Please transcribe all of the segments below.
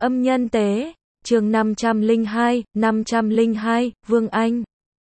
Âm nhân tế, chương 502, Vương Anh.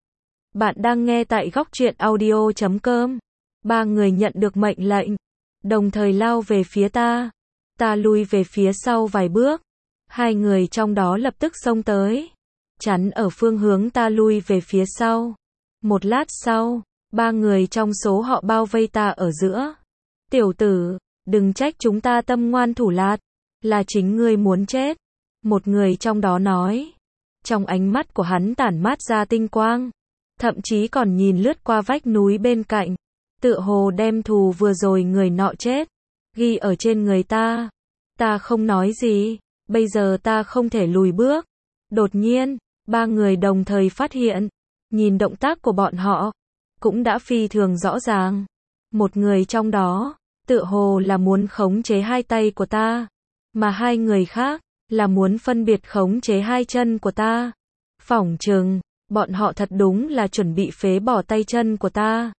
Bạn đang nghe tại góc truyện audio.com. Ba người nhận được mệnh lệnh, đồng thời lao về phía ta. Ta lui về phía sau vài bước. Hai người trong đó lập tức xông tới, chắn ở phương hướng ta lui về phía sau. Một lát sau, ba người trong số họ bao vây ta ở giữa. Tiểu tử, đừng trách chúng ta tâm ngoan thủ lạt, là chính ngươi muốn chết. Một người trong đó nói. Trong ánh mắt của hắn tản mát ra tinh quang, thậm chí còn nhìn lướt qua vách núi bên cạnh, tựa hồ đem thù vừa rồi người nọ chết ghi ở trên người ta. Ta không nói gì, bây giờ ta không thể lùi bước. Đột nhiên, ba người đồng thời phát hiện, nhìn động tác của bọn họ cũng đã phi thường rõ ràng. Một người trong đó tựa hồ là muốn khống chế hai tay của ta, mà hai người khác là muốn phân biệt khống chế hai chân của ta. Phỏng chừng bọn họ thật đúng là chuẩn bị phế bỏ tay chân của ta.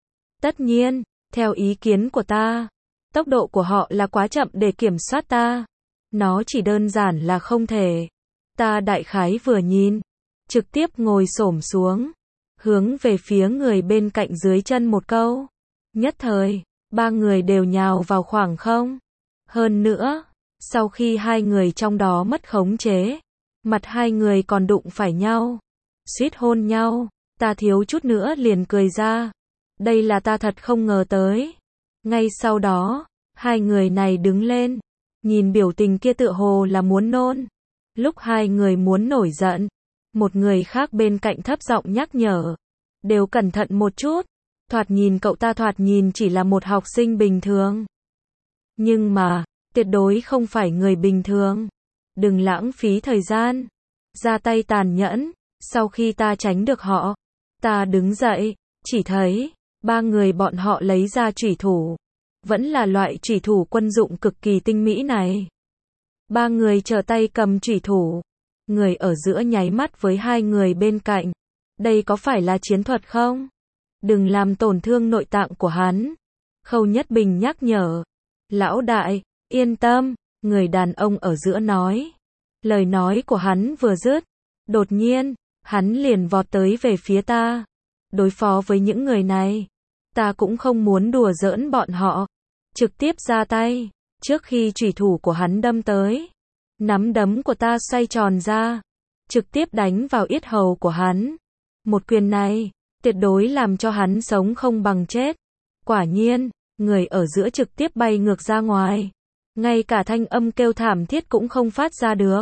Tất nhiên, theo ý kiến của ta, tốc độ của họ là quá chậm để kiểm soát ta. Nó chỉ đơn giản là không thể. Ta đại khái vừa nhìn, trực tiếp ngồi xổm xuống, hướng về phía người bên cạnh dưới chân một câu. Nhất thời, ba người đều nhào vào khoảng không. Hơn nữa, sau khi hai người trong đó mất khống chế, mặt hai người còn đụng phải nhau, suýt hôn nhau. Ta thiếu chút nữa liền cười ra. Đây là ta thật không ngờ tới. Ngay sau đó, hai người này đứng lên, nhìn biểu tình kia tựa hồ là muốn nôn. Lúc hai người muốn nổi giận, một người khác bên cạnh thấp giọng nhắc nhở, đều cẩn thận một chút. Thoạt nhìn cậu ta thoạt nhìn chỉ là một học sinh bình thường, nhưng mà tuyệt đối không phải người bình thường. Đừng lãng phí thời gian, ra tay tàn nhẫn. Sau khi ta tránh được họ, ta đứng dậy, chỉ thấy ba người bọn họ lấy ra chủy thủ, vẫn là loại chủy thủ quân dụng cực kỳ tinh mỹ này. Ba người trở tay cầm chủy thủ, người ở giữa nháy mắt với hai người bên cạnh. Đây có phải là chiến thuật không? Đừng làm tổn thương nội tạng của hắn. Khâu Nhất Bình nhắc nhở. Lão đại, yên tâm, người đàn ông ở giữa nói. Lời nói của hắn vừa dứt, đột nhiên, hắn liền vọt tới về phía ta. Đối phó với những người này, ta cũng không muốn đùa giỡn bọn họ. Trực tiếp ra tay, trước khi chủy thủ của hắn đâm tới, nắm đấm của ta xoay tròn ra, trực tiếp đánh vào yết hầu của hắn. Một quyền này, tuyệt đối làm cho hắn sống không bằng chết. Quả nhiên, người ở giữa trực tiếp bay ngược ra ngoài. Ngay cả thanh âm kêu thảm thiết cũng không phát ra được.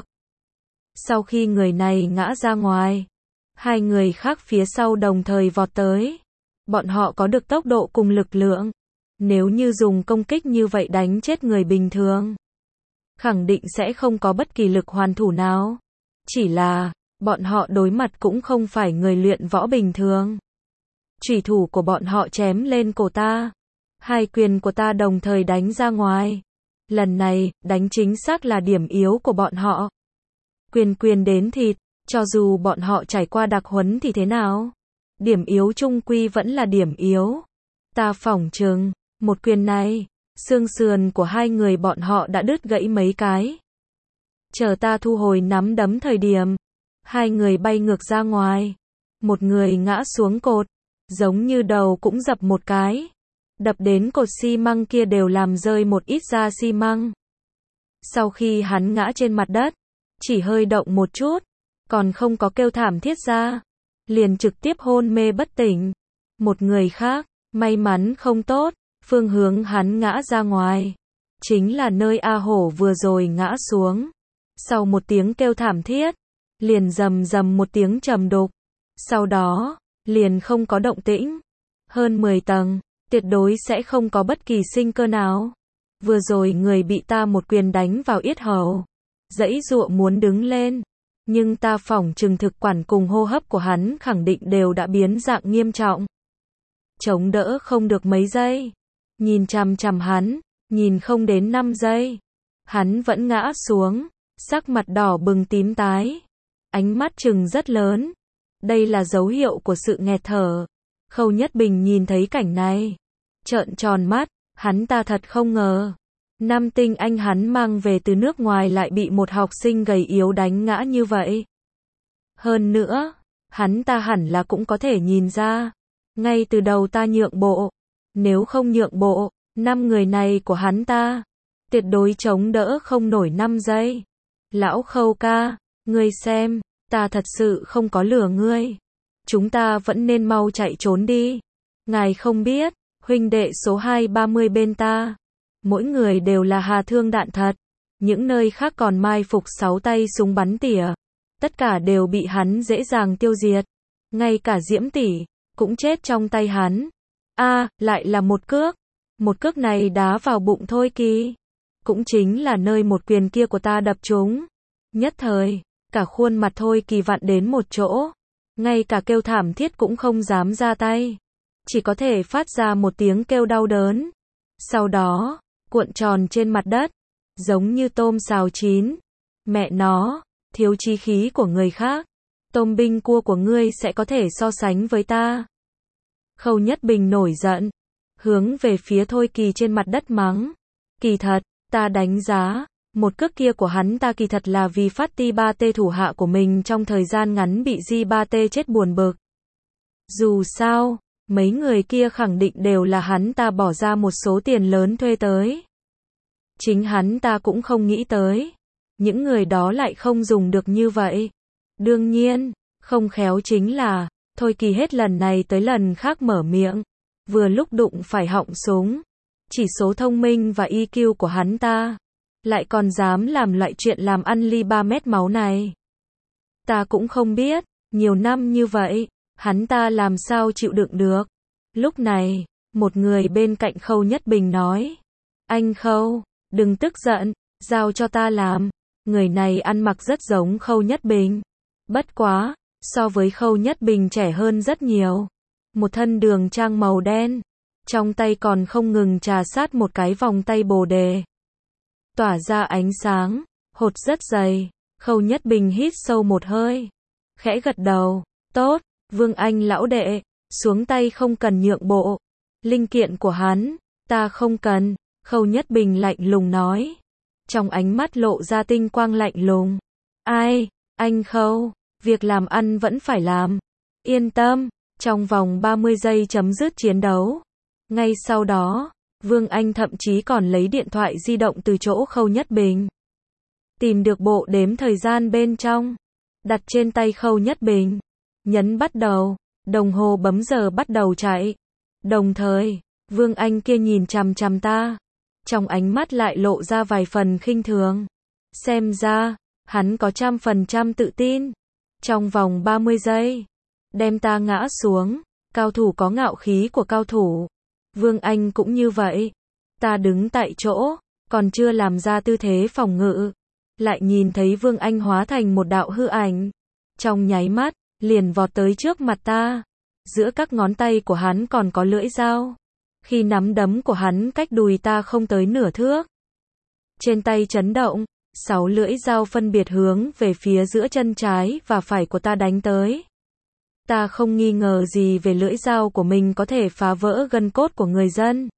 Sau khi người này ngã ra ngoài, hai người khác phía sau đồng thời vọt tới. Bọn họ có được tốc độ cùng lực lượng. Nếu như dùng công kích như vậy đánh chết người bình thường, khẳng định sẽ không có bất kỳ lực hoàn thủ nào. Chỉ là, bọn họ đối mặt cũng không phải người luyện võ bình thường. Chủy thủ của bọn họ chém lên cổ ta. Hai quyền của ta đồng thời đánh ra ngoài. Lần này, đánh chính xác là điểm yếu của bọn họ. Quyền đến thịt, cho dù bọn họ trải qua đặc huấn thì thế nào? Điểm yếu chung quy vẫn là điểm yếu. Ta phỏng chừng, một quyền này, xương sườn của hai người bọn họ đã đứt gãy mấy cái. Chờ ta thu hồi nắm đấm thời điểm, hai người bay ngược ra ngoài. Một người ngã xuống cột, giống như đầu cũng dập một cái. Đập đến cột xi măng kia đều làm rơi một ít da xi măng. Sau khi hắn ngã trên mặt đất, chỉ hơi động một chút, còn không có kêu thảm thiết ra, liền trực tiếp hôn mê bất tỉnh. Một người khác, may mắn không tốt, phương hướng hắn ngã ra ngoài, chính là nơi A Hổ vừa rồi ngã xuống. Sau một tiếng kêu thảm thiết, liền rầm rầm một tiếng trầm đục. Sau đó, liền không có động tĩnh. Hơn 10 tầng, tuyệt đối sẽ không có bất kỳ sinh cơ nào. Vừa rồi người bị ta một quyền đánh vào yết hầu, giãy giụa muốn đứng lên, nhưng ta phỏng chừng thực quản cùng hô hấp của hắn khẳng định đều đã biến dạng nghiêm trọng. Chống đỡ không được mấy giây, nhìn chằm chằm hắn, nhìn không đến 5 giây, hắn vẫn ngã xuống, sắc mặt đỏ bừng tím tái, ánh mắt trừng rất lớn. Đây là dấu hiệu của sự nghẹt thở. Khâu Nhất Bình nhìn thấy cảnh này, trợn tròn mắt, hắn ta thật không ngờ, Nam tinh anh hắn mang về từ nước ngoài lại bị một học sinh gầy yếu đánh ngã như vậy. Hơn nữa, hắn ta hẳn là cũng có thể nhìn ra. Ngay từ đầu ta nhượng bộ. Nếu không nhượng bộ, 5 người này của hắn ta tuyệt đối chống đỡ không nổi 5 giây. Lão Khâu ca, ngươi xem, ta thật sự không có lừa ngươi. Chúng ta vẫn nên mau chạy trốn đi. Ngài không biết, huynh đệ số 230 bên ta, mỗi người đều là hà thương đạn thật. Những nơi khác còn mai phục 6 tay súng bắn tỉa. Tất cả đều bị hắn dễ dàng tiêu diệt. Ngay cả Diễm tỷ cũng chết trong tay hắn. Lại là một cước. Một cước này đá vào bụng Thôi Kỳ. Cũng chính là nơi một quyền kia của ta đập trúng. Nhất thời, cả khuôn mặt Thôi Kỳ vặn đến một chỗ. Ngay cả kêu thảm thiết cũng không dám ra tay. Chỉ có thể phát ra một tiếng kêu đau đớn. Sau đó, cuộn tròn trên mặt đất. Giống như tôm xào chín. Mẹ nó, thiếu chí khí của người khác. Tôm binh cua của ngươi sẽ có thể so sánh với ta. Khâu Nhất Bình nổi giận. Hướng về phía Thôi Kỳ trên mặt đất mắng. Kỳ thật, ta đánh giá. Một cước kia của hắn ta kỳ thật là vì phát ti 3T thủ hạ của mình trong thời gian ngắn bị Di 3T chết buồn bực. Dù sao, mấy người kia khẳng định đều là hắn ta bỏ ra một số tiền lớn thuê tới. Chính hắn ta cũng không nghĩ tới. Những người đó lại không dùng được như vậy. Đương nhiên, không khéo chính là, Thôi Kỳ hết lần này tới lần khác mở miệng. Vừa lúc đụng phải họng súng. Chỉ số thông minh và EQ của hắn ta lại còn dám làm loại chuyện làm ăn ly 3 mét máu này. Ta cũng không biết, nhiều năm như vậy, hắn ta làm sao chịu đựng được. Lúc này, một người bên cạnh Khâu Nhất Bình nói. Anh Khâu, đừng tức giận, giao cho ta làm. Người này ăn mặc rất giống Khâu Nhất Bình. Bất quá, so với Khâu Nhất Bình trẻ hơn rất nhiều. Một thân đường trang màu đen. Trong tay còn không ngừng trà sát một cái vòng tay bồ đề. Tỏa ra ánh sáng, hột rất dày. Khâu Nhất Bình hít sâu một hơi. Khẽ gật đầu. Tốt, Vương Anh lão đệ, xuống tay không cần nhượng bộ. Linh kiện của hắn, ta không cần. Khâu Nhất Bình lạnh lùng nói. Trong ánh mắt lộ ra tinh quang lạnh lùng. Ai, anh Khâu, việc làm ăn vẫn phải làm. Yên tâm, trong vòng 30 giây chấm dứt chiến đấu. Ngay sau đó, Vương Anh thậm chí còn lấy điện thoại di động từ chỗ Khâu Nhất Bình. Tìm được bộ đếm thời gian bên trong. Đặt trên tay Khâu Nhất Bình. Nhấn bắt đầu. Đồng hồ bấm giờ bắt đầu chạy. Đồng thời, Vương Anh kia nhìn chằm chằm ta. Trong ánh mắt lại lộ ra vài phần khinh thường. Xem ra, hắn có 100% tự tin. Trong vòng 30 giây, đem ta ngã xuống. Cao thủ có ngạo khí của cao thủ. Vương Anh cũng như vậy. Ta đứng tại chỗ, còn chưa làm ra tư thế phòng ngự. Lại nhìn thấy Vương Anh hóa thành một đạo hư ảnh. Trong nháy mắt, liền vọt tới trước mặt ta. Giữa các ngón tay của hắn còn có lưỡi dao. Khi nắm đấm của hắn cách đùi ta không tới nửa thước. Trên tay chấn động, 6 lưỡi dao phân biệt hướng về phía giữa chân trái và phải của ta đánh tới. Ta không nghi ngờ gì về lưỡi dao của mình có thể phá vỡ gân cốt của người dân.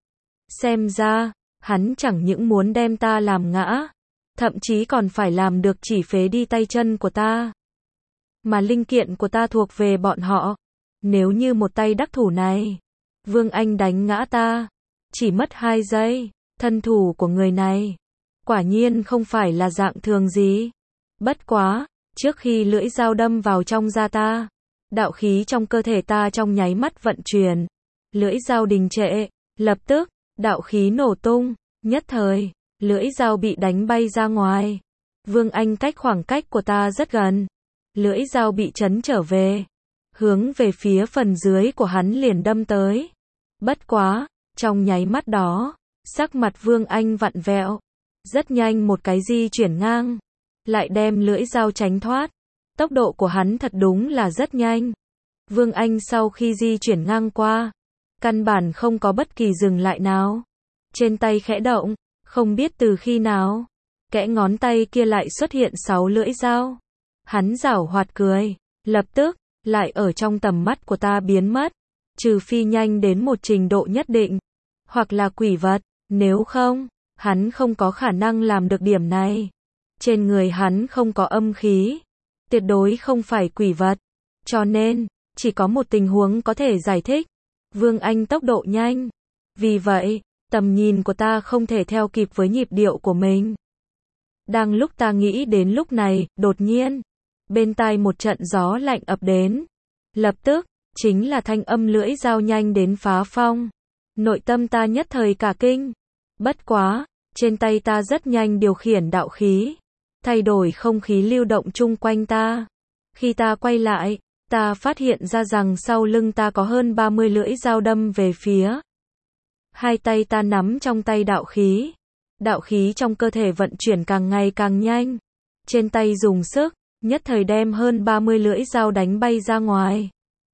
Xem ra, hắn chẳng những muốn đem ta làm ngã, thậm chí còn phải làm được chỉ phế đi tay chân của ta. Mà linh kiện của ta thuộc về bọn họ. Nếu như một tay đắc thủ này, Vương Anh đánh ngã ta, chỉ mất 2 giây, thân thủ của người này, quả nhiên không phải là dạng thường gì. Bất quá, trước khi lưỡi dao đâm vào trong da ta, đạo khí trong cơ thể ta trong nháy mắt vận chuyển. Lưỡi dao đình trệ, lập tức, đạo khí nổ tung, nhất thời, lưỡi dao bị đánh bay ra ngoài. Vương Anh cách khoảng cách của ta rất gần. Lưỡi dao bị chấn trở về, hướng về phía phần dưới của hắn liền đâm tới. Bất quá, trong nháy mắt đó, sắc mặt Vương Anh vặn vẹo. Rất nhanh một cái di chuyển ngang, lại đem lưỡi dao tránh thoát. Tốc độ của hắn thật đúng là rất nhanh. Vương Anh sau khi di chuyển ngang qua, căn bản không có bất kỳ dừng lại nào. Trên tay khẽ động, không biết từ khi nào, kẽ ngón tay kia lại xuất hiện 6 lưỡi dao. Hắn giảo hoạt cười, lập tức, lại ở trong tầm mắt của ta biến mất. Trừ phi nhanh đến một trình độ nhất định, hoặc là quỷ vật, nếu không, Hắn không có khả năng làm được điểm này. Trên người hắn không có âm khí, tuyệt đối không phải quỷ vật. Cho nên, chỉ có một tình huống có thể giải thích. Vương Anh tốc độ nhanh. Vì vậy, tầm nhìn của ta không thể theo kịp với nhịp điệu của mình. Đang lúc ta nghĩ đến lúc này, đột nhiên, bên tai một trận gió lạnh ập đến. Lập tức, chính là thanh âm lưỡi dao nhanh đến phá phong. Nội tâm ta nhất thời cả kinh. Bất quá, trên tay ta rất nhanh điều khiển đạo khí, thay đổi không khí lưu động chung quanh ta. Khi ta quay lại, ta phát hiện ra rằng sau lưng ta có hơn 30 lưỡi dao đâm về phía. Hai tay ta nắm trong tay đạo khí. Đạo khí trong cơ thể vận chuyển càng ngày càng nhanh. Trên tay dùng sức, nhất thời đem hơn 30 lưỡi dao đánh bay ra ngoài.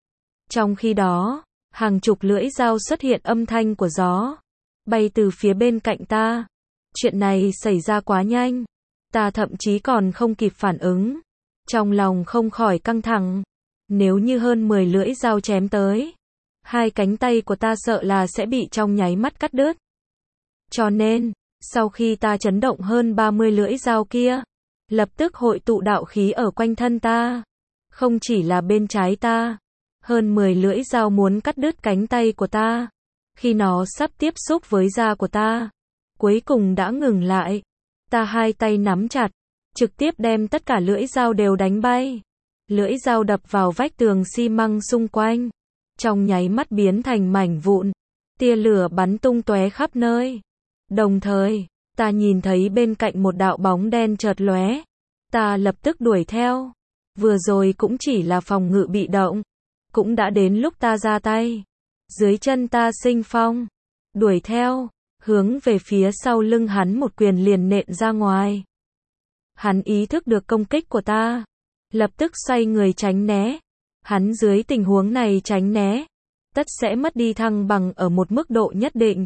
Trong khi đó, hàng chục lưỡi dao xuất hiện âm thanh của gió, bay từ phía bên cạnh ta. Chuyện này xảy ra quá nhanh. Ta thậm chí còn không kịp phản ứng. Trong lòng không khỏi căng thẳng. Nếu như hơn 10 lưỡi dao chém tới, hai cánh tay của ta sợ là sẽ bị trong nháy mắt cắt đứt. Cho nên, sau khi ta chấn động hơn 30 lưỡi dao kia, lập tức hội tụ đạo khí ở quanh thân ta. Không chỉ là bên trái ta, hơn 10 lưỡi dao muốn cắt đứt cánh tay của ta. Khi nó sắp tiếp xúc với da của ta, cuối cùng đã ngừng lại. Ta hai tay nắm chặt, trực tiếp đem tất cả lưỡi dao đều đánh bay. Lưỡi dao đập vào vách tường xi măng xung quanh, trong nháy mắt biến thành mảnh vụn, tia lửa bắn tung tóe khắp nơi. Đồng thời, ta nhìn thấy bên cạnh một đạo bóng đen chợt lóe, ta lập tức đuổi theo. Vừa rồi cũng chỉ là phòng ngự bị động, cũng đã đến lúc ta ra tay. Dưới chân ta sinh phong, đuổi theo, hướng về phía sau lưng hắn một quyền liền nện ra ngoài. Hắn ý thức được công kích của ta, lập tức xoay người tránh né. Hắn dưới tình huống này tránh né, tất sẽ mất đi thăng bằng ở một mức độ nhất định.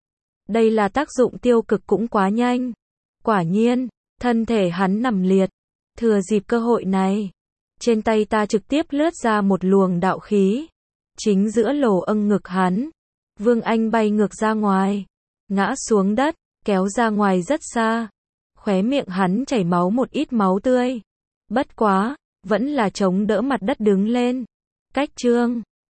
Đây là tác dụng tiêu cực cũng quá nhanh. Quả nhiên, thân thể hắn nằm liệt. Thừa dịp cơ hội này, trên tay ta trực tiếp lướt ra một luồng đạo khí. Chính giữa lỗ âng ngực hắn, Vương Anh bay ngược ra ngoài, ngã xuống đất, kéo ra ngoài rất xa. Khóe miệng hắn chảy máu một ít máu tươi. Bất quá, vẫn là chống đỡ mặt đất đứng lên. Cách chương